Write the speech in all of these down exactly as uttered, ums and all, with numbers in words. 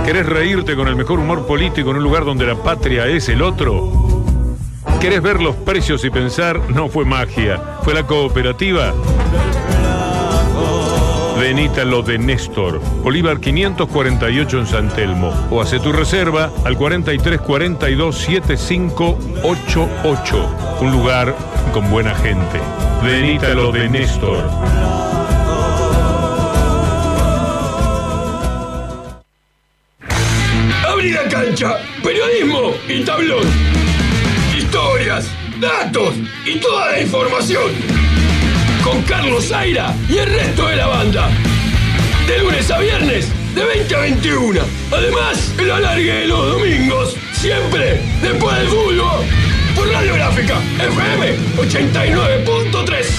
¿Querés reírte con el mejor humor político en un lugar donde la patria es el otro? ¿Querés ver los precios y pensar? No fue magia, fue la cooperativa. Venite a lo de Néstor, Bolívar quinientos cuarenta y ocho en San Telmo, o hace tu reserva al cuarenta y tres cuarenta y dos setenta y cinco ochenta y ocho. Un lugar con buena gente. Venite a lo de Néstor. Abrí la cancha, periodismo y tablón. Historias, datos y toda la información. Con Carlos Zaira y el resto de la banda. De lunes a viernes, de veinte a veintiuno. Además, el alargue de los domingos, siempre después del fútbol. Por Radiográfica, F M ochenta y nueve punto tres.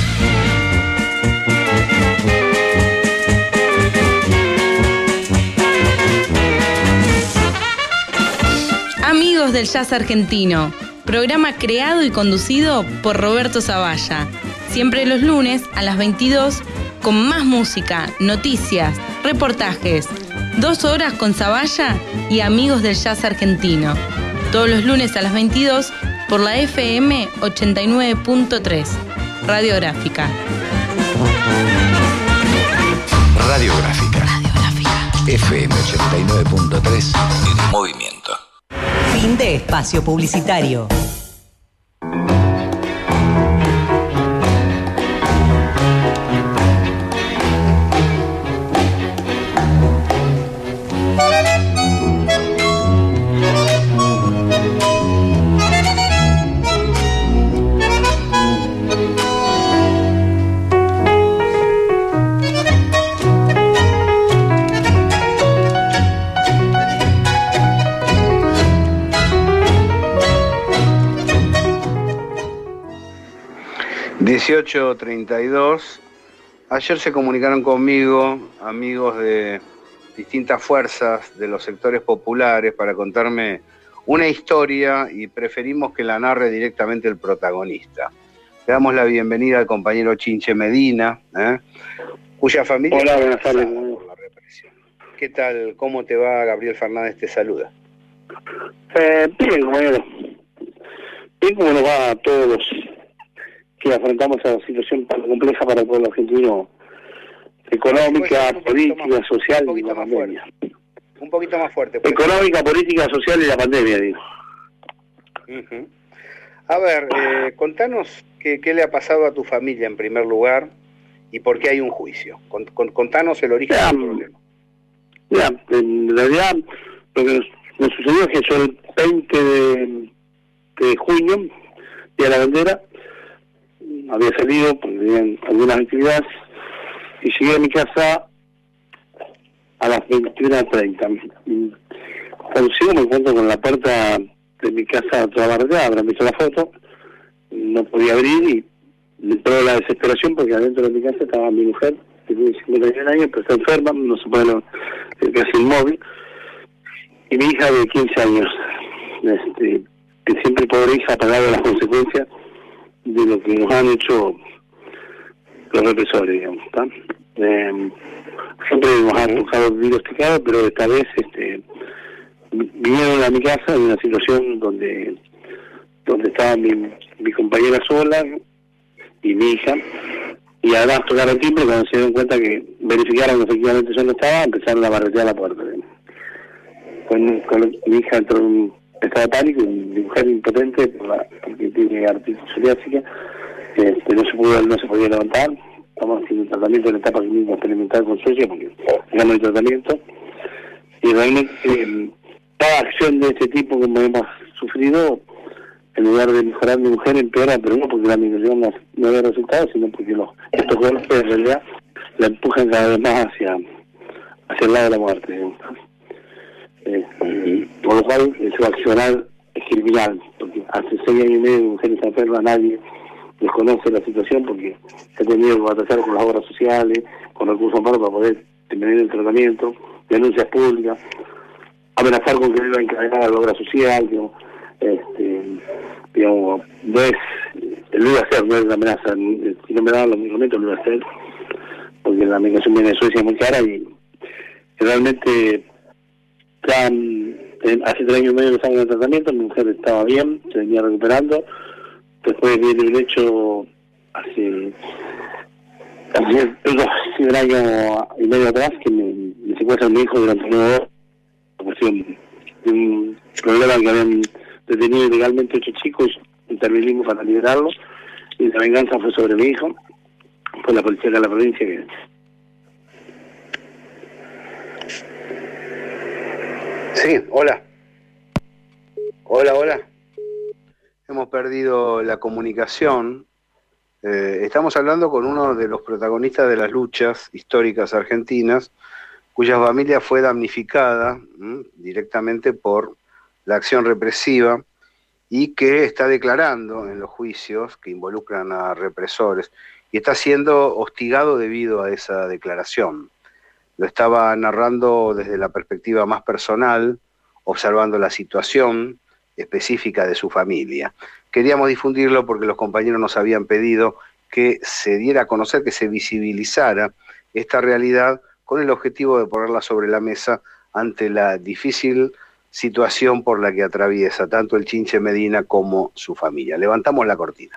Amigos del Jazz Argentino, programa creado y conducido por Roberto Zavalla. Siempre los lunes a las veintidós con más música, noticias, reportajes. Dos horas con Zavalla y Amigos del Jazz Argentino. Todos los lunes a las veintidós por la F M ochenta y nueve punto tres. Radiográfica. Radiográfica. Radiográfica. F M ochenta y nueve punto tres en movimiento. Fin de espacio publicitario. dieciocho treinta y dos. Ayer se comunicaron conmigo amigos de distintas fuerzas de los sectores populares para contarme una historia y preferimos que la narre directamente el protagonista. Le damos la bienvenida al compañero Chinche Medina, ¿eh? cuya familia... Hola, buenas tardes. Por la represión. ¿Qué tal? ¿Cómo te va? Gabriel Fernández te saluda. Eh, bien, compañero. Bien, como nos va a todos los que afrontamos esa situación tan compleja para el pueblo argentino, económica, política, social y la pandemia. Un poquito más fuerte. Económica, política, social y la pandemia, digo. Uh-huh. A ver, eh, contanos qué, qué le ha pasado a tu familia en primer lugar y por qué hay un juicio. Con, con, contanos el origen ya, del problema. Ya, en realidad lo que nos, nos sucedió es que yo el veinte de, de junio, día de la bandera, había salido porque tenían algunas actividades y llegué a mi casa a las veintiuna treinta. Cuando llego me encuentro con la puerta de mi casa toda barrada, habrán visto la foto, no podía abrir y me entró la desesperación porque adentro de mi casa estaba mi mujer, que tiene cincuenta y un años, pero está enferma, no se puede, casi inmóvil, y mi hija de quince años, este, que siempre pobre hija ha pagado las consecuencias de lo que nos han hecho los represores, digamos, ¿está? Eh, siempre nos han tocado diagnosticado, pero esta vez este, vinieron a mi casa en una situación donde donde estaba mi, mi compañera sola y mi hija, y además tocaron timbre cuando se dieron cuenta que verificaron que efectivamente yo no estaba, empezaron a barretear la puerta. Con, con mi hija entró en un estado de pánico, y mi mujer impotente por la, porque tiene artritis psoriásica, este, no se pudo, no se podía levantar. Estamos haciendo tratamiento en la etapa clínica experimental con Suecia porque digamos el tratamiento, y realmente eh, cada acción de este tipo como hemos sufrido, en lugar de mejorar mi mujer empeora, pero no porque la migración no, no había resultado, sino porque los, estos golpes en realidad la empujan cada vez más hacia hacia el lado de la muerte, digamos. Eh, y, por lo cual su accionar es criminal, porque hace seis años y medio mi mujer está enferma, nadie desconoce la situación porque se ha tenido que batallar con las obras sociales, con recursos humanos para poder terminar el tratamiento, denuncias públicas, amenazar con que él va a encadenar a la obra social, digamos, este, digamos, no es, lo iba a hacer, no es una amenaza, si no me daban los medicamentos lo iba a hacer, porque la medicación viene de Suecia muy cara y realmente Ya, eh, hace tres años y medio que estamos en el tratamiento, mi mujer estaba bien, se venía recuperando. Después viene un hecho hace, hace un año y medio atrás que me, me secuestra mi hijo durante nueve horas, por cuestión de un problema que habían detenido ilegalmente ocho chicos, intervinimos para liberarlo, y la venganza fue sobre mi hijo, fue la policía de la provincia que... Sí, hola. Hola, hola. Hemos perdido la comunicación. Eh, estamos hablando con uno de los protagonistas de las luchas históricas argentinas, cuya familia fue damnificada ¿m? directamente por la acción represiva y que está declarando en los juicios que involucran a represores y está siendo hostigado debido a esa declaración. Lo estaba narrando desde la perspectiva más personal, observando la situación específica de su familia. Queríamos difundirlo porque los compañeros nos habían pedido que se diera a conocer, que se visibilizara esta realidad con el objetivo de ponerla sobre la mesa ante la difícil situación por la que atraviesa tanto el Chinche Medina como su familia. Levantamos la cortina.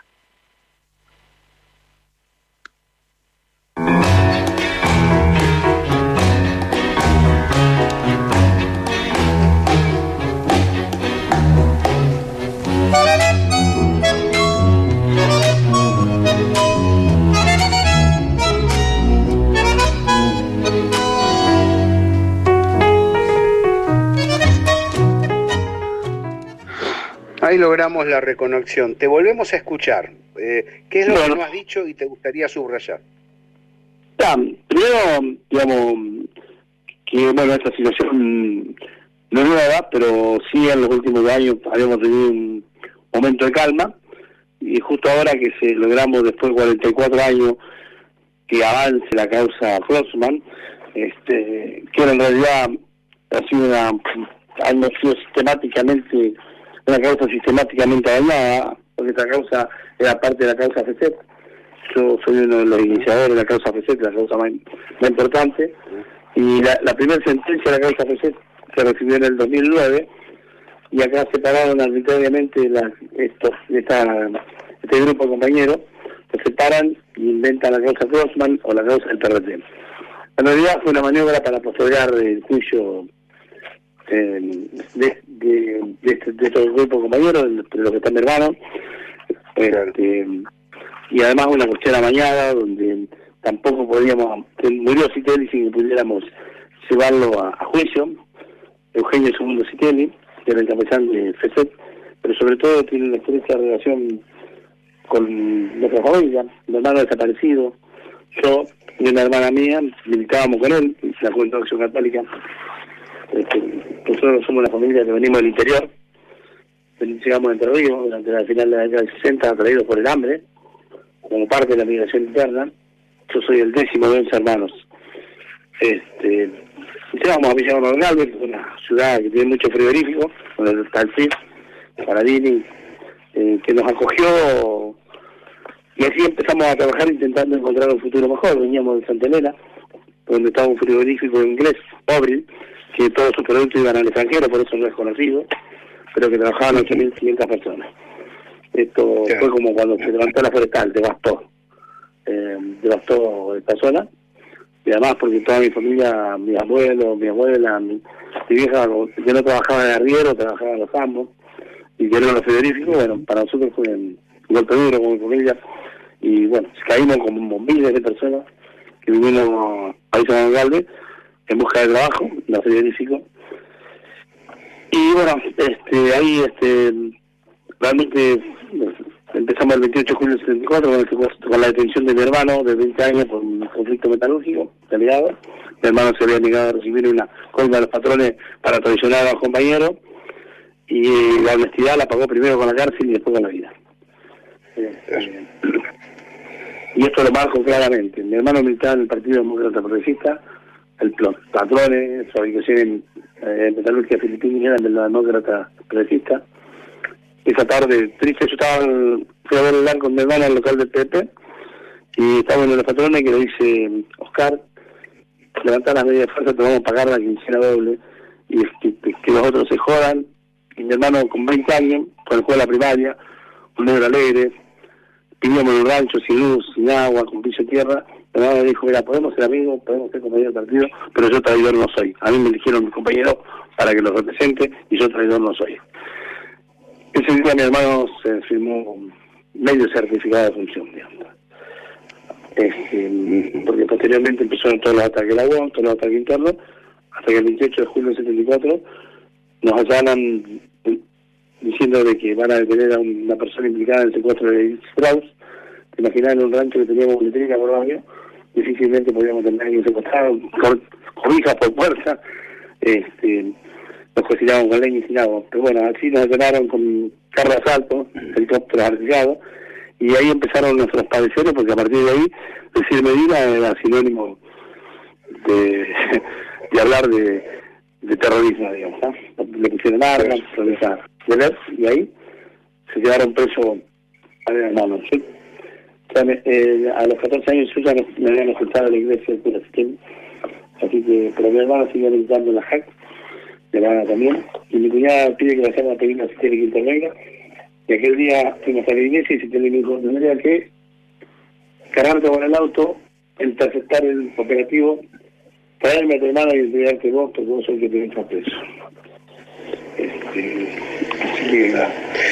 Ahí logramos la reconexión. Te volvemos a escuchar. Eh, ¿Qué es lo bueno. que no has dicho y te gustaría subrayar? Ya, primero, digamos, que bueno, esta situación no es nueva, pero sí en los últimos años habíamos tenido un momento de calma, y justo ahora que se logramos, después de cuarenta y cuatro años, que avance la causa Grossman, este, que en realidad ha sido una, ha sido sistemáticamente una causa sistemáticamente dañada, porque esta causa era parte de la causa F C E T. Yo soy uno de los iniciadores de la causa F C E T, la causa más, más importante, y la, la primera sentencia de la causa F C E T se recibió en el dos mil nueve, y acá separaron arbitrariamente las, estos, esta, este grupo de compañeros, se separan y inventan la causa Grossman o la causa del P R T. En realidad fue una maniobra para postergar el juicio eh, de, de, de, este, de estos grupos de compañeros, de los que están hermanos, este, y además una cuestión amañada donde tampoco podíamos, murió Citelli sin que pudiéramos llevarlo a, a juicio. Eugenio Segundo Citelli, que era el capitán de F C E T, pero sobre todo tiene una estrecha relación con nuestra familia, mi hermano desaparecido, yo y una hermana mía militábamos con él, la Juventud de Acción Católica. Este, nosotros somos una familia que venimos del interior, llegamos a Entre Ríos durante la final de la década del sesenta, atraídos por el hambre, como parte de la migración interna. Yo soy el décimo de once hermanos. Este, llegamos a Villa Manuel Galvez, que es una ciudad que tiene mucho frigorífico, donde está el C I F, Paradini, eh, que nos acogió, y así empezamos a trabajar intentando encontrar un futuro mejor. Veníamos de Santa Elena, donde estaba un frigorífico inglés, Obril, que todos sus productos iban al extranjero, por eso no es conocido, pero que trabajaban ocho mil quinientas personas. Esto yeah. fue como cuando se levantó la forestal, devastó, eh, devastó esta zona, y además porque toda mi familia, mi abuelo, mi abuela, mi, mi vieja, que no trabajaba de arriero, trabajaba en los ambos, y que eran los frigoríficos, bueno, para nosotros fue un golpe duro con mi familia, y bueno, caímos como miles de personas que vinimos a Villa Manuel Galvez en busca de trabajo, los frigoríficos. Y bueno, este, ahí este, realmente empezamos el veintiocho de julio del setenta y cuatro con, el, con la detención de mi hermano de veinte años por un conflicto metalúrgico, aliado. Mi hermano se había negado a recibir una coima de los patrones para traicionar a los compañeros, y la honestidad la pagó primero con la cárcel y después con la vida. Eh, y esto lo marco claramente. Mi hermano militaba en el Partido Demócrata Progresista, el, los patrones, fabricación en eh, metalurgia filipina eran de la Demócrata Progresista. Esa tarde, triste, yo estaba, fui a ver el LAN con mi hermano al local del P P, y estaba uno de los patrones que le dice: Oscar, levantar las medidas de fuerza, te vamos a pagar la quincena doble. Y que los otros se jodan, y mi hermano con veinte años, con el juego de la primaria, un negro alegre, vivíamos en un rancho sin luz, sin agua, con piso de tierra. Mi hermano me dijo, mira, podemos ser amigos, podemos ser compañeros de partido, pero yo traidor no soy. A mí me eligieron mis compañeros para que los represente, y yo traidor no soy. Ese día mi hermano se firmó medio certificado de función, digamos. Este, porque posteriormente empezaron todos los ataques de la U O M, todos los ataques internos, hasta que el veintiocho de julio del setenta y cuatro nos allanan diciendo de que van a detener a una persona implicada en el secuestro de Edith Strauss. Te imaginas, en un rancho que teníamos boletería por barrio, difícilmente podíamos tener a alguien secuestrado, con cobijas por fuerza, este, nos cocinaban con leña y sin agua. Pero bueno, así nos detonaron con carro de asalto, helicópteros artillados, y ahí empezaron nuestros padeceres, porque a partir de ahí decir Medina era sinónimo de, de hablar de, de terrorismo, digamos, ¿no? Le pusieron armas, y ahí se quedaron presos a mi hermano. Yo, o sea, me, eh, a los catorce años yo ya me, me habían ocultado a la iglesia de Cura Siquel, así que, pero mi hermano sigue militando en la J A C, mi hermana también, y mi cuñada pide que la llame a pedir a Siquel y que intervenga. Y aquel día fuimos a la iglesia y se tiene mi hijo, tendría que cargarte con el auto, interceptar el operativo, traerme a tu hermana y entregarte vos, porque vos sos el que te deja preso. Este, así que nada.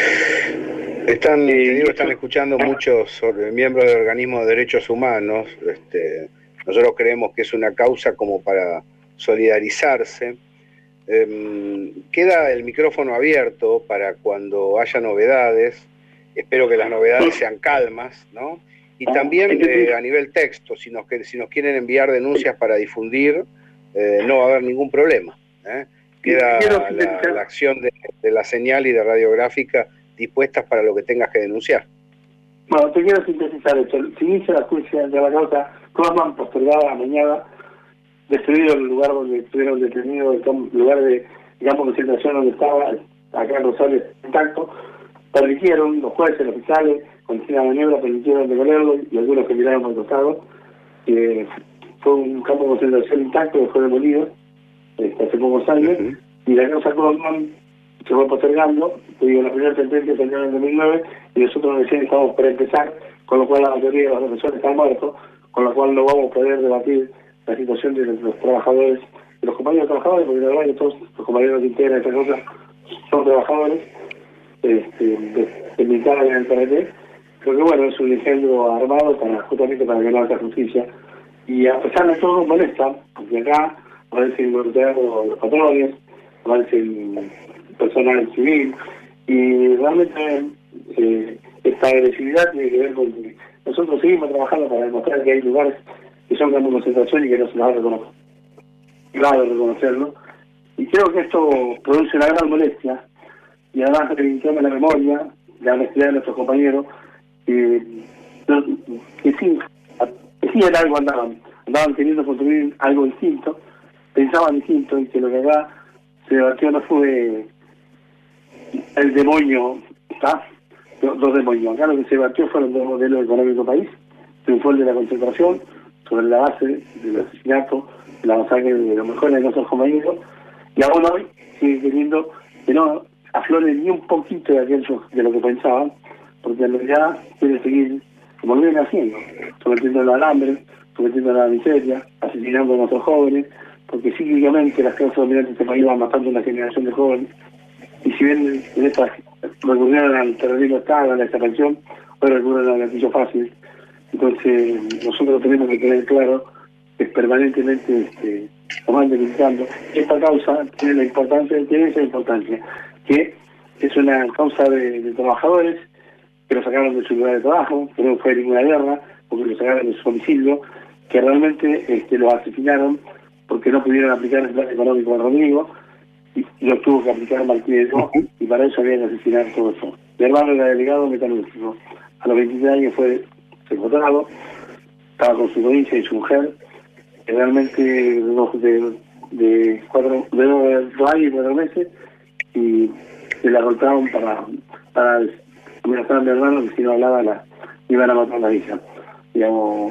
Están, digo, están escuchando muchos miembros de organismos de derechos humanos. Este, nosotros creemos que es una causa como para solidarizarse. Eh, queda el micrófono abierto para cuando haya novedades. Espero que las novedades sean calmas, ¿no? Y también eh, a nivel texto, si nos, si nos quieren enviar denuncias para difundir, eh, no va a haber ningún problema, ¿eh? Queda la, la acción de, de la señal y de radiográfica dispuestas para lo que tengas que denunciar. Bueno, te quiero sintetizar esto. Si inicia la justicia de la causa, Cosman postergada a mañana, destruido el lugar donde estuvieron detenidos, el lugar de, digamos, concentración donde estaba, acá en Rosario intacto, permitieron, los jueces, los fiscales, con la maniobra, permitieron devolverlo, y algunos que miraron por el costado, que fue un campo de concentración intacto que fue demolido este, hace pocos años, uh-huh. Y la causa Cosman se fue postergando. Te digo, la primera sentencia salió en el dos mil nueve, y nosotros recién estamos para empezar, con lo cual la mayoría de los profesores están muertos, con lo cual no vamos a poder debatir la situación de los, los trabajadores, de los compañeros trabajadores, porque la verdad que todos los compañeros que integran esta cosa son trabajadores, este, de, de militares en el P R T. Creo que bueno, es un incendio armado para justamente para que no haya justicia. Y a pesar de todo molesta, porque acá aparecen los patrones, aparecen personal civil, y realmente eh, esta agresividad tiene que ver con que nosotros seguimos trabajando para demostrar que hay lugares que son campos de concentración y que no se nos va a reconocer. Claro, reconocerlo. Y creo que esto produce una gran molestia, y además reivindicarme la memoria, la honestidad de nuestros compañeros, que, que sí, que sí en algo andaban, andaban queriendo construir algo distinto, pensaban distinto, y que lo que acá se debatió no fue el demonio, ¿está? Dos, dos demonios. Acá lo que se debatió fueron dos modelos económicos del país, triunfó el de la concentración, sobre la base del asesinato, de la masacre de los mejores de nuestros compañeros, y aún hoy sigue queriendo que no aflore ni un poquito de aquello de lo que pensaban, porque en realidad quiere seguir como lo viene haciendo, sometiendo al hambre, sometiendo a la miseria, asesinando a nuestros jóvenes, porque cíclicamente las clases dominantes de este país van matando a una generación de jóvenes, y si bien en estas recurrieron al terrorismo estado, a la desaparición, hoy recurren al gatillo fácil. Entonces nosotros tenemos que tener claro que permanentemente este, estamos militando. Esta causa tiene la importancia, tiene esa importancia, que es una causa de, de trabajadores que lo sacaron de su lugar de trabajo, que no fue ninguna guerra, porque lo sacaron de su domicilio, que realmente este, los asesinaron porque no pudieron aplicar el plan económico de Rodrigo, y, y lo tuvo que aplicar Martínez, ¿no? Y para eso habían que asesinar todo eso. Mi hermano era delegado metalúrgico, a los veintitrés años fue secuestrado, estaba con su provincia y su mujer, realmente de, de, de, cuatro, de dos años y cuatro meses, y se la golpearon para, para amenazar a mi hermano, que si no hablaba la iban a matar a la hija. Digamos,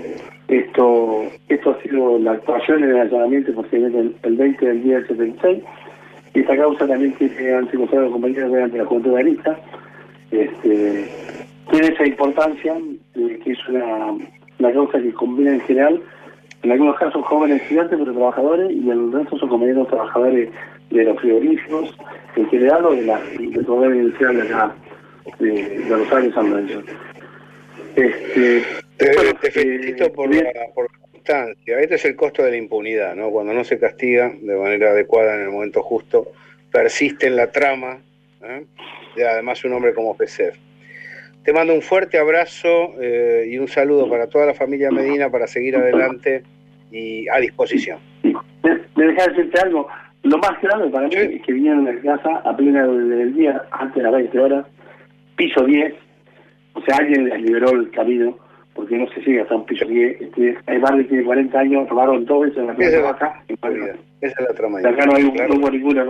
esto esto ha sido la actuación en el allanamiento posiblemente el, el veinte del día del setenta y seis, esta causa también que han sido los compañeros de la Juventud Arista, este, tiene esa importancia, eh, que es una, una causa que combina en general, en algunos casos jóvenes estudiantes, pero trabajadores, y el resto son compañeros trabajadores de los frigoríficos, en general, o de la del poder inicial de acá, de, de Rosario San Lorenzo. Este, te, bueno, te felicito eh, por, la, por la constancia. Este es el costo de la impunidad, ¿no? Cuando no se castiga de manera adecuada en el momento justo, persiste en la trama, ¿eh? Y además un hombre como Pecer. Te mando un fuerte abrazo eh, y un saludo para toda la familia Medina para seguir adelante y a disposición. Me, me deja decirte algo. Lo más grave para mí es que vinieron a la casa a plena del día, antes de las veinte horas, piso diez, o sea, alguien les liberó el camino, porque no se sigue hasta un piso diez. Este, hay más de cuarenta años, robaron dos veces en la planta baja. Esa es la trama. Acá no hay un, no hubo ninguna